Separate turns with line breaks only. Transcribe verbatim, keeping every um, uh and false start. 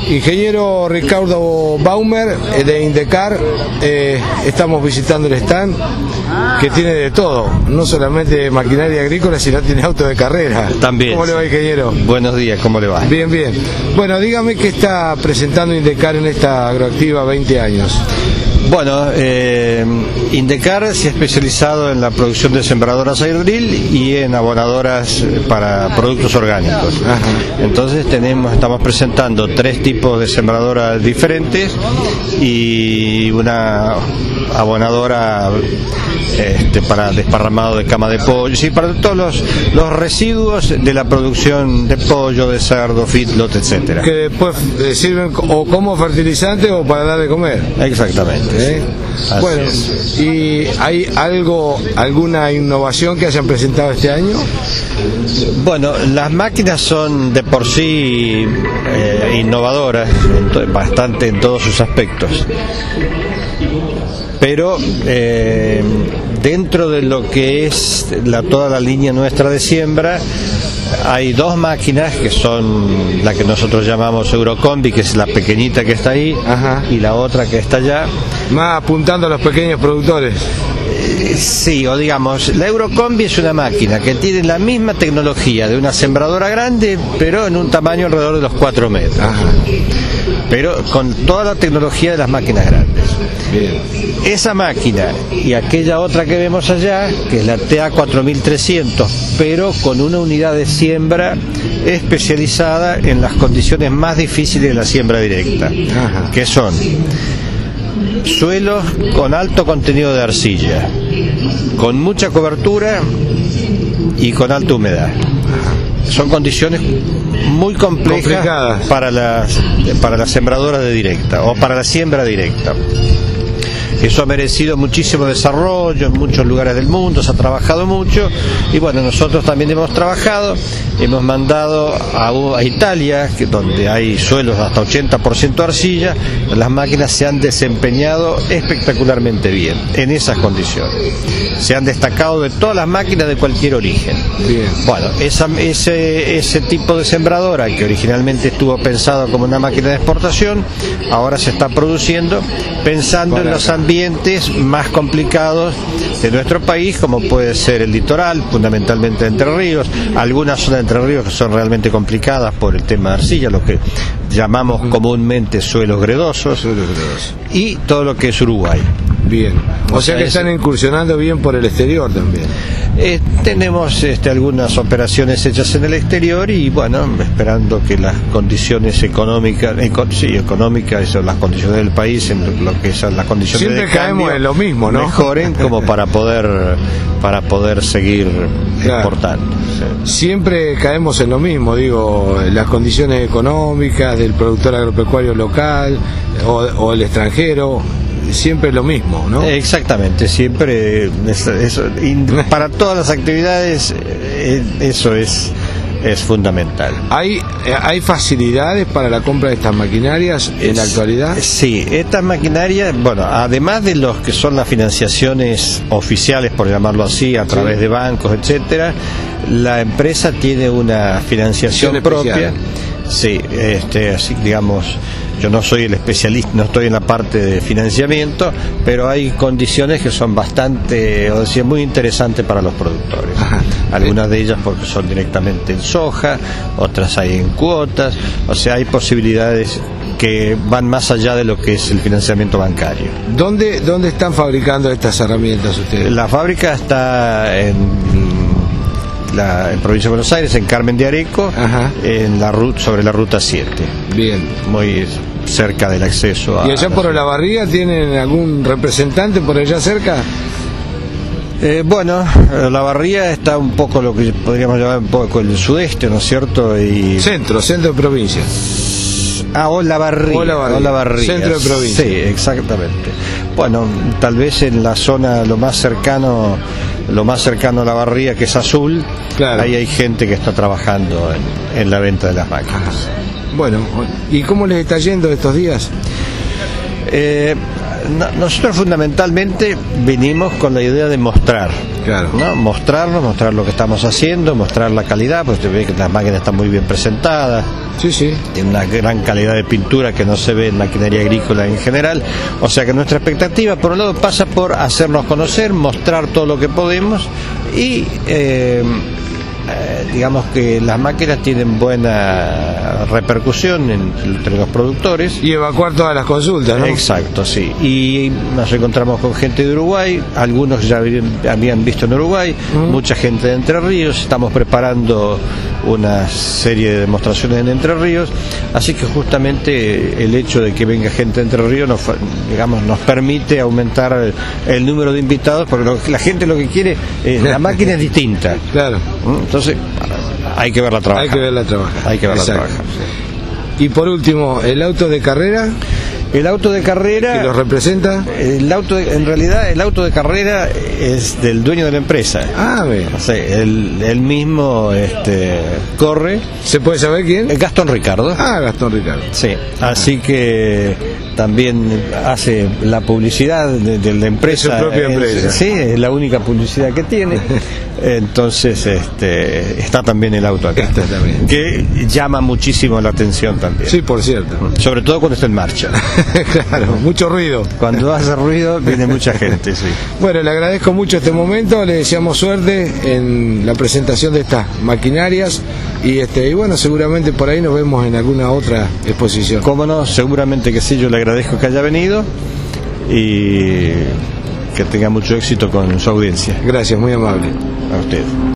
Ingeniero Ricardo Baumer, eh, de Indecar, eh, estamos visitando el stand que tiene de todo, no solamente maquinaria agrícola, sino tiene autos de carrera.
También.
¿Cómo le va, ingeniero?
Buenos días, ¿cómo le va?
Bien, bien. Bueno, dígame qué está presentando Indecar en esta agroactiva veinte años.
Bueno, eh, Indecar se ha especializado en la producción de sembradoras agrodrill y en abonadoras para productos orgánicos.
Ajá.
Entonces tenemos, estamos presentando tres tipos de sembradoras diferentes y una abonadora este, para desparramado de cama de pollo, sí, para todos los, los residuos de la producción de pollo, de cerdo, feedlot, etcétera.
Que después eh, sirven o como fertilizante o para dar de comer.
Exactamente.
¿Eh? Bueno,
es.
¿y hay algo, alguna innovación que hayan presentado este año?
Bueno, las máquinas son de por sí eh, innovadoras, bastante en todos sus aspectos. Pero eh, dentro de lo que es la, toda la línea nuestra de siembra, hay dos máquinas que son la que nosotros llamamos Eurocombi, que es la pequeñita que está ahí. Ajá. Y la otra que está allá.
Más apuntando a los pequeños productores.
Eh, sí, o digamos, la Eurocombi es una máquina que tiene la misma tecnología de una sembradora grande, pero en un tamaño alrededor de los cuatro metros. Ajá. Pero con toda la tecnología de las máquinas grandes.
Bien.
Esa máquina y aquella otra que vemos allá, que es la T A cuatro mil trescientos, pero con una unidad de siembra especializada en las condiciones más difíciles de la siembra directa. Ajá. Que son suelos con alto contenido de arcilla, con mucha cobertura y con alta humedad. Son condiciones muy complejas
complicadas
para las para la sembradora de directa o para la siembra directa. Eso ha merecido muchísimo desarrollo en muchos lugares del mundo, se ha trabajado mucho y bueno, nosotros también hemos trabajado, hemos mandado a, a Italia, que, donde hay suelos hasta ochenta por ciento arcilla, las máquinas se han desempeñado espectacularmente bien en esas condiciones. Se han destacado de todas las máquinas de cualquier origen.
Bien.
Bueno, esa, ese, ese tipo de sembradora que originalmente estuvo pensado como una máquina de exportación, ahora se está produciendo pensando en los ambientes más complicados de nuestro país, como puede ser el litoral, fundamentalmente Entre Ríos, algunas zonas de Entre Ríos que son realmente complicadas por el tema de arcilla, lo que llamamos comúnmente suelos gredosos, suelos gredosos. Y todo lo que es Uruguay.
Bien, o, o sea, sea que están incursionando bien por el exterior también.
Eh, tenemos este, algunas operaciones hechas en el exterior y bueno, esperando que las condiciones económicas, eco, sí, económicas, son las condiciones del país, en lo que son las condiciones
siempre
de
caemos
cambio,
en lo mismo, ¿no?
Mejoren como para poder para poder seguir claro. exportando. Sí.
Siempre caemos en lo mismo, digo, las condiciones económicas del productor agropecuario local o, o el extranjero. Siempre es lo mismo, ¿no?
Exactamente, siempre eso, eso, para todas las actividades eso es es fundamental.
¿Hay, ¿Hay facilidades para la compra de estas maquinarias en la actualidad?
Sí, estas maquinarias, bueno, además de los que son las financiaciones oficiales, por llamarlo así, a través sí. de bancos, etcétera, la empresa tiene una financiación propia. Sí, este, así digamos, yo no soy el especialista, no estoy en la parte de financiamiento, pero hay condiciones que son bastante, o decía, muy interesantes para los productores. Ajá. Algunas de ellas porque son directamente en soja, otras hay en cuotas, o sea, hay posibilidades que van más allá de lo que es el financiamiento bancario.
¿Dónde, dónde están fabricando estas herramientas ustedes?
La fábrica está en La, en provincia de Buenos Aires, en Carmen de Areco, Ajá. en la ruta, sobre la ruta siete.
Bien.
Muy cerca del acceso a...
¿Y allá por Olavarría tienen algún representante por allá cerca?
Eh, bueno, Olavarría está un poco lo que podríamos llamar un poco el sudeste, ¿no es cierto? Y...
Centro, centro de provincia.
Ah, Olavarría,
Olavarría,
Olavarría.
Centro de provincia.
Sí, exactamente. Bueno, tal vez en la zona lo más cercano, lo más cercano a Olavarría, que es Azul, claro. Ahí hay gente que está trabajando en, en la venta de las máquinas.
Bueno, ¿y cómo les está yendo estos días?
Eh, no, nosotros fundamentalmente venimos con la idea de mostrar
Claro.
¿no? Mostrarlo, mostrar lo que estamos haciendo, mostrar la calidad, pues usted ve que las máquinas están muy bien presentadas.
Sí, sí.
Tiene una gran calidad de pintura que no se ve en maquinaria agrícola en general. O sea que nuestra expectativa, por un lado, pasa por hacernos conocer, mostrar todo lo que podemos y eh, eh, digamos que las máquinas tienen buena repercusión en, entre los productores.
Y evacuar todas las consultas, ¿no?
Exacto, sí. Y nos encontramos con gente de Uruguay, algunos ya habían visto en Uruguay, uh-huh. mucha gente de Entre Ríos, estamos preparando una serie de demostraciones en Entre Ríos, así que justamente el hecho de que venga gente de Entre Ríos nos, digamos, nos permite aumentar el, el número de invitados, porque lo, la gente lo que quiere, eh, la máquina es distinta.
Claro.
Entonces, hay que verla trabajar.
Hay que verla trabajar.
Hay que verla
Exacto.
trabajar.
Y por último, el auto de carrera.
El auto de carrera...
¿Que lo representa?
El auto de, en realidad, el auto de carrera es del dueño de la empresa.
Ah, bien.
O sea, él, él mismo este, corre.
¿Se puede saber quién?
Gastón Ricardo.
Ah, Gastón Ricardo.
Sí, así que también hace la publicidad de, de la empresa.
De su propia empresa.
Sí, es la única publicidad que tiene. Entonces este, está también el auto acá.
Está también.
Que llama muchísimo la atención también.
Sí, por cierto.
Sobre todo cuando está en marcha.
Claro, mucho ruido.
Cuando hace ruido viene mucha gente, sí.
Bueno, le agradezco mucho este momento, le deseamos suerte en la presentación de estas maquinarias y este y bueno, seguramente por ahí nos vemos en alguna otra exposición.
Cómo no, seguramente que sí, yo le agradezco que haya venido y que tenga mucho éxito con su audiencia.
Gracias, muy amable.
A usted.